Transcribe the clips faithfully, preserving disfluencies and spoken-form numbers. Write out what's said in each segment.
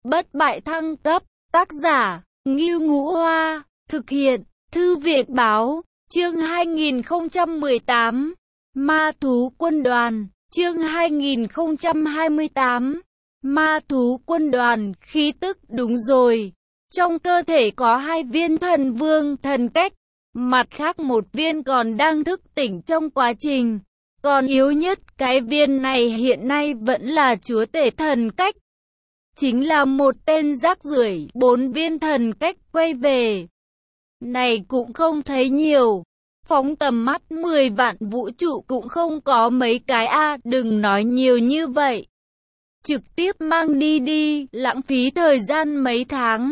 Bất bại thăng cấp, tác giả, Ngưu Ngũ Hoa, thực hiện, Thư viện Báo, chương hai nghìn không trăm mười tám, Ma thú quân đoàn, chương hai nghìn không trăm hai mươi tám, Ma thú quân đoàn, khí tức, đúng rồi. Trong cơ thể có hai viên thần vương thần cách, mặt khác một viên còn đang thức tỉnh trong quá trình. Còn yếu nhất, cái viên này hiện nay vẫn là chúa tể thần cách. Chính là một tên rác rưởi, bốn viên thần cách quay về. Này cũng không thấy nhiều. Phóng tầm mắt mười vạn vũ trụ cũng không có mấy cái a, đừng nói nhiều như vậy. Trực tiếp mang đi đi, lãng phí thời gian mấy tháng.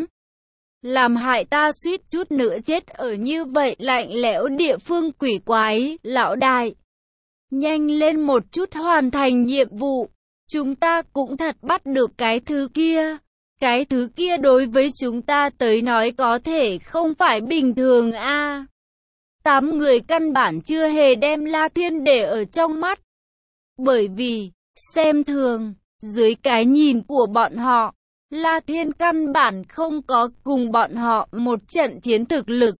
Làm hại ta suýt chút nữa chết ở như vậy lạnh lẽo địa phương quỷ quái, lão đại. Nhanh lên một chút hoàn thành nhiệm vụ. Chúng ta cũng thật bắt được cái thứ kia. Cái thứ kia đối với chúng ta tới nói có thể không phải bình thường a. Tám người căn bản chưa hề đem La Thiên để ở trong mắt. Bởi vì, xem thường, dưới cái nhìn của bọn họ, La Thiên căn bản không có cùng bọn họ một trận chiến thực lực.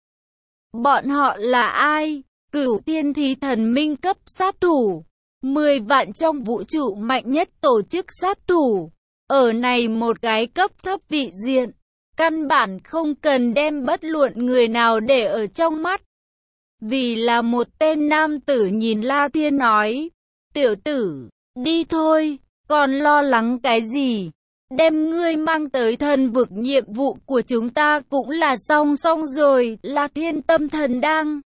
Bọn họ là ai? Cửu thiên thí thần minh cấp sát thủ. Mười vạn trong vũ trụ mạnh nhất tổ chức sát thủ. Ở này một cái cấp thấp vị diện. Căn bản không cần đem bất luận người nào để ở trong mắt. Vì là một tên nam tử nhìn La Thiên nói. Tiểu tử, đi thôi, còn lo lắng cái gì? Đem ngươi mang tới thần vực nhiệm vụ của chúng ta cũng là xong xong rồi. La Thiên tâm thần đang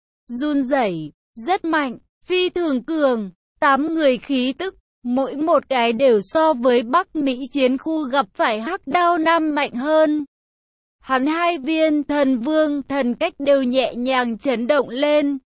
run rẩy, rất mạnh, phi thường cường. Tám người khí tức, mỗi một cái đều so với Bắc Mỹ chiến khu gặp phải Hắc Đao Nam mạnh hơn. Hắn hai viên thần vương thần cách đều nhẹ nhàng chấn động lên.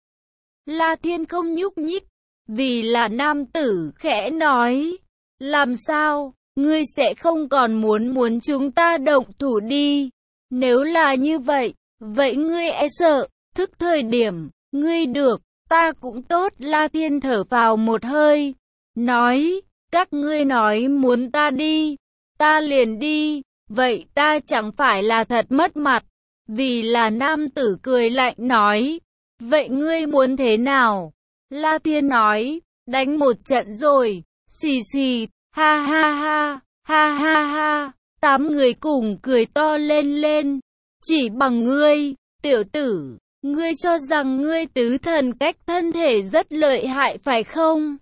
La Thiên không nhúc nhích, vì là nam tử khẽ nói. Làm sao, ngươi sẽ không còn muốn muốn chúng ta động thủ đi. Nếu là như vậy, vậy ngươi e sợ, thức thời điểm, ngươi được. Ta cũng tốt. La Thiên thở vào một hơi, nói, các ngươi nói muốn ta đi, ta liền đi, vậy ta chẳng phải là thật mất mặt. Vì là nam tử cười lạnh nói, vậy ngươi muốn thế nào? La Thiên nói, đánh một trận rồi, xì xì, ha ha ha, ha ha ha, tám người cùng cười to lên lên, chỉ bằng ngươi, tiểu tử. Ngươi cho rằng ngươi tứ thần cách thân thể rất lợi hại phải không?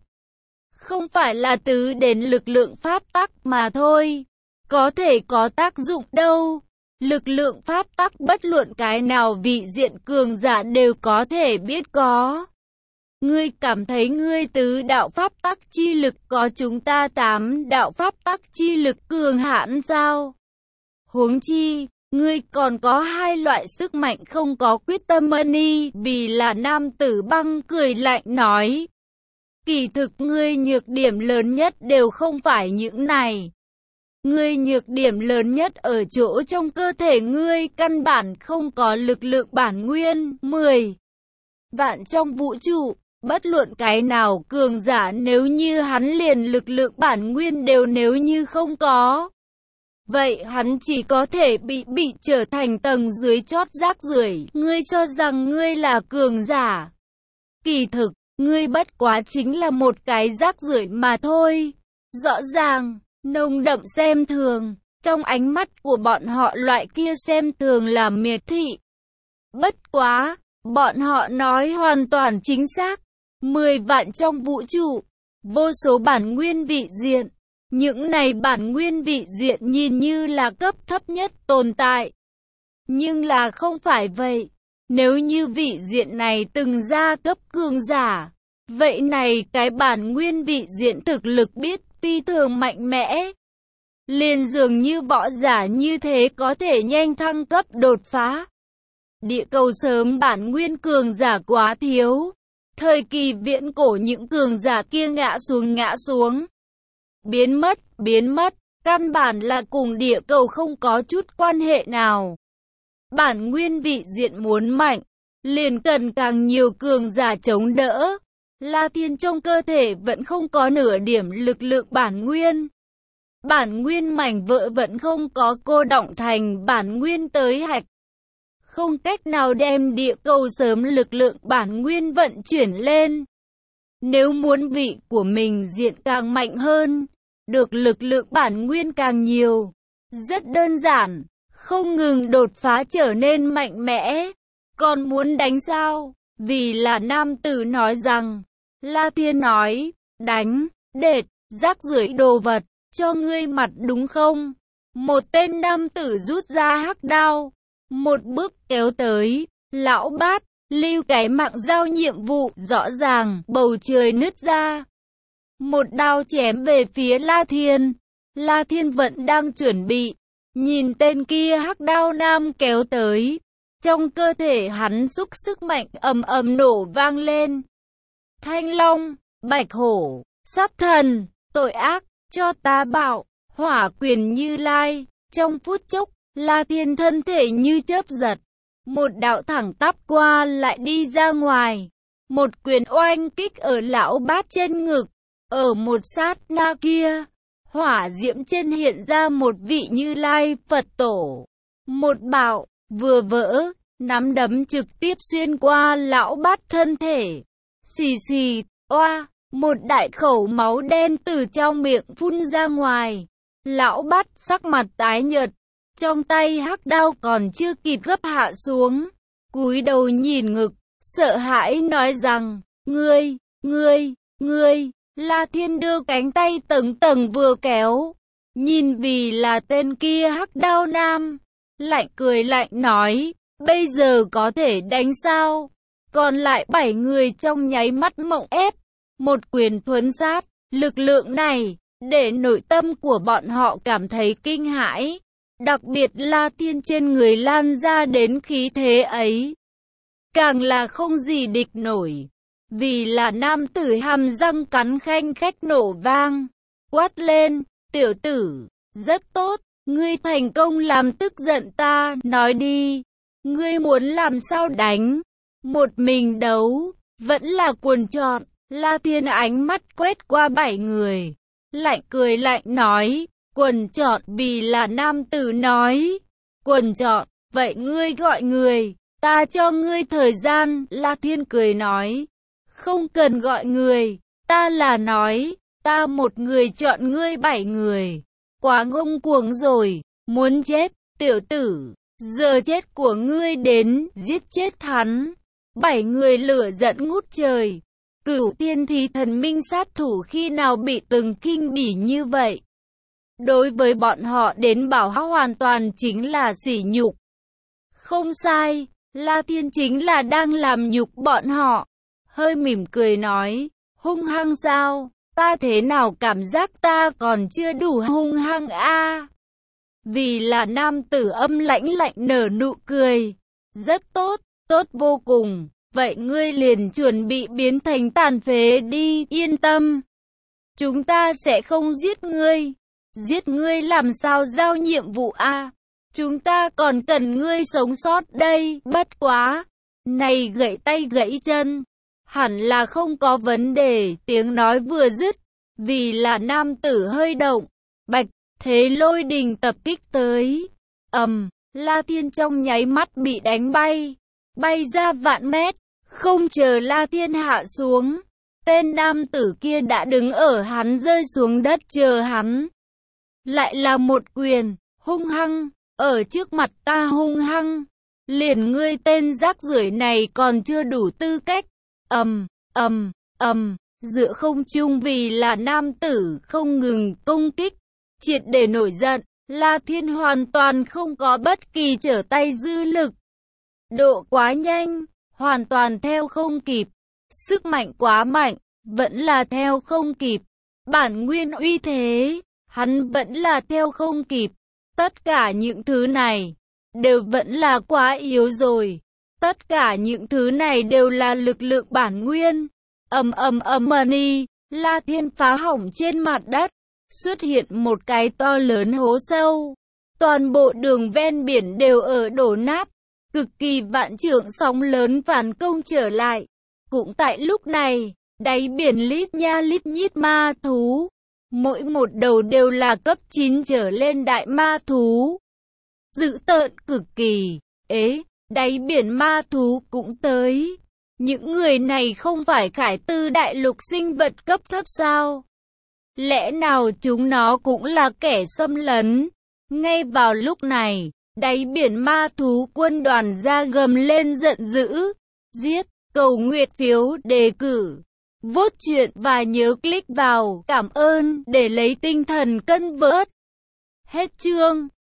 Không phải là tứ đến lực lượng pháp tắc mà thôi. Có thể có tác dụng đâu. Lực lượng pháp tắc bất luận cái nào vị diện cường giả đều có thể biết có. Ngươi cảm thấy ngươi tứ đạo pháp tắc chi lực có chúng ta tám đạo pháp tắc chi lực cường hãn sao? Huống chi, ngươi còn có hai loại sức mạnh không có quyết tâm money. Vì là nam tử băng cười lạnh nói. Kỳ thực ngươi nhược điểm lớn nhất đều không phải những này. Ngươi nhược điểm lớn nhất ở chỗ trong cơ thể ngươi căn bản không có lực lượng bản nguyên. Mười vạn trong vũ trụ, bất luận cái nào cường giả nếu như hắn liền lực lượng bản nguyên đều nếu như không có. Vậy hắn chỉ có thể bị bị trở thành tầng dưới chót rác rưởi. Ngươi cho rằng ngươi là cường giả. Kỳ thực, ngươi bất quá chính là một cái rác rưởi mà thôi. Rõ ràng, nồng đậm xem thường. Trong ánh mắt của bọn họ loại kia xem thường là miệt thị. Bất quá, bọn họ nói hoàn toàn chính xác. Mười vạn trong vũ trụ, vô số bản nguyên vị diện. Những này bản nguyên vị diện nhìn như là cấp thấp nhất tồn tại. Nhưng là không phải vậy. Nếu như vị diện này từng ra cấp cường giả, vậy này cái bản nguyên vị diện thực lực biết phi thường mạnh mẽ. Liền dường như võ giả như thế có thể nhanh thăng cấp đột phá. Địa cầu sớm bản nguyên cường giả quá thiếu. Thời kỳ viễn cổ những cường giả kia ngã xuống ngã xuống. Biến mất, biến mất, căn bản là cùng địa cầu không có chút quan hệ nào. Bản nguyên vị diện muốn mạnh, liền cần càng nhiều cường giả chống đỡ. La Thiên trong cơ thể vẫn không có nửa điểm lực lượng bản nguyên. Bản nguyên mảnh vỡ vẫn không có cô động thành bản nguyên tới hạch. Không cách nào đem địa cầu sớm lực lượng bản nguyên vận chuyển lên. Nếu muốn vị của mình diện càng mạnh hơn, được lực lượng bản nguyên càng nhiều. Rất đơn giản, không ngừng đột phá trở nên mạnh mẽ. Còn muốn đánh sao? Vì là nam tử nói rằng, La Thiên nói, đánh, đệt, rác rưởi đồ vật, cho ngươi mặt đúng không? Một tên nam tử rút ra hắc đao, một bước kéo tới, lão bát, lưu cái mạng giao nhiệm vụ, rõ ràng, bầu trời nứt ra. Một đao chém về phía La Thiên, La Thiên vẫn đang chuẩn bị, nhìn tên kia hắc đao nam kéo tới. Trong cơ thể hắn xúc sức mạnh ầm ầm nổ vang lên. Thanh long, bạch hổ, sát thần, tội ác, cho ta bảo, hỏa quyền Như Lai. Trong phút chốc, La Thiên thân thể như chớp giật. Một đạo thẳng tắp qua lại đi ra ngoài. Một quyền oanh kích ở lão bát trên ngực. Ở một sát na kia, hỏa diễm trên hiện ra một vị Như Lai Phật tổ. Một bảo, vừa vỡ, nắm đấm trực tiếp xuyên qua lão bát thân thể. Xì xì, oa, một đại khẩu máu đen từ trong miệng phun ra ngoài. Lão bát sắc mặt tái nhợt, trong tay hắc đao còn chưa kịp gấp hạ xuống. Cúi đầu nhìn ngực, sợ hãi nói rằng, ngươi, ngươi, ngươi. La Thiên đưa cánh tay tầng tầng vừa kéo. Nhìn vì là tên kia hắc đao nam. Lạnh cười lạnh nói, bây giờ có thể đánh sao? Còn lại bảy người trong nháy mắt mộng ép. Một quyền thuấn sát, lực lượng này, để nội tâm của bọn họ cảm thấy kinh hãi. Đặc biệt La Thiên trên người lan ra đến khí thế ấy. Càng là không gì địch nổi. Vì là nam tử hàm răng cắn khanh khách nổ vang. Quát lên, tiểu tử, rất tốt, ngươi thành công làm tức giận ta, nói đi. Ngươi muốn làm sao đánh? Một mình đấu, vẫn là cuồng trọn. La Thiên ánh mắt quét qua bảy người. Lạnh cười lạnh nói, quần trọn. Vì là nam tử nói, quần trọn, vậy ngươi gọi người, ta cho ngươi thời gian. La Thiên cười nói, không cần gọi người, ta là nói, ta một người chọn ngươi bảy người. Quá ngông cuồng rồi, muốn chết, tiểu tử, giờ chết của ngươi đến, giết chết hắn. Bảy người lửa giận ngút trời. Cửu tiên thì thần minh sát thủ khi nào bị từng kinh bỉ như vậy. Đối với bọn họ đến bảo hắn hoàn toàn chính là sỉ nhục. Không sai, La Thiên chính là đang làm nhục bọn họ. Hơi mỉm cười nói, hung hăng sao, ta thế nào cảm giác ta còn chưa đủ hung hăng a? À? Vì là nam tử âm lãnh lạnh nở nụ cười, rất tốt, tốt vô cùng, vậy ngươi liền chuẩn bị biến thành tàn phế đi, yên tâm. Chúng ta sẽ không giết ngươi, giết ngươi làm sao giao nhiệm vụ a? À? Chúng ta còn cần ngươi sống sót đây, bất quá, này gãy tay gãy chân. Hẳn là không có vấn đề, tiếng nói vừa dứt, vì là nam tử hơi động, bạch, thế lôi đình tập kích tới. ầm, um, La Thiên trong nháy mắt bị đánh bay, bay ra vạn mét, không chờ La Thiên hạ xuống. Tên nam tử kia đã đứng ở hắn rơi xuống đất chờ hắn. Lại là một quyền, hung hăng, ở trước mặt ta hung hăng, liền ngươi tên rác rưởi này còn chưa đủ tư cách. ầm, ầm, ầm, giữa không trung vì là nam tử không ngừng công kích, triệt để nổi giận, La Thiên hoàn toàn không có bất kỳ trở tay dư lực. Độ quá nhanh, hoàn toàn theo không kịp, sức mạnh quá mạnh, vẫn là theo không kịp, bản nguyên uy thế, hắn vẫn là theo không kịp, tất cả những thứ này, đều vẫn là quá yếu rồi. Tất cả những thứ này đều là lực lượng bản nguyên. Ầm ầm ầm mani, La Thiên phá hỏng trên mặt đất, xuất hiện một cái to lớn hố sâu. Toàn bộ đường ven biển đều ở đổ nát, cực kỳ vạn trượng sóng lớn phản công trở lại. Cũng tại lúc này, đáy biển lít nha lít nhít ma thú, Mỗi một đầu đều là cấp chín trở lên đại ma thú. Dữ tợn cực kỳ. Ế, đáy biển ma thú cũng tới. Những người này không phải Khải Tư đại lục sinh vật cấp thấp sao? Lẽ nào chúng nó cũng là kẻ xâm lấn? Ngay vào lúc này, đáy biển ma thú quân đoàn ra gầm lên giận dữ. Giết, cầu nguyện phiếu đề cử. Vote chuyện và nhớ click vào cảm ơn để lấy tinh thần cân vớt. Hết chương.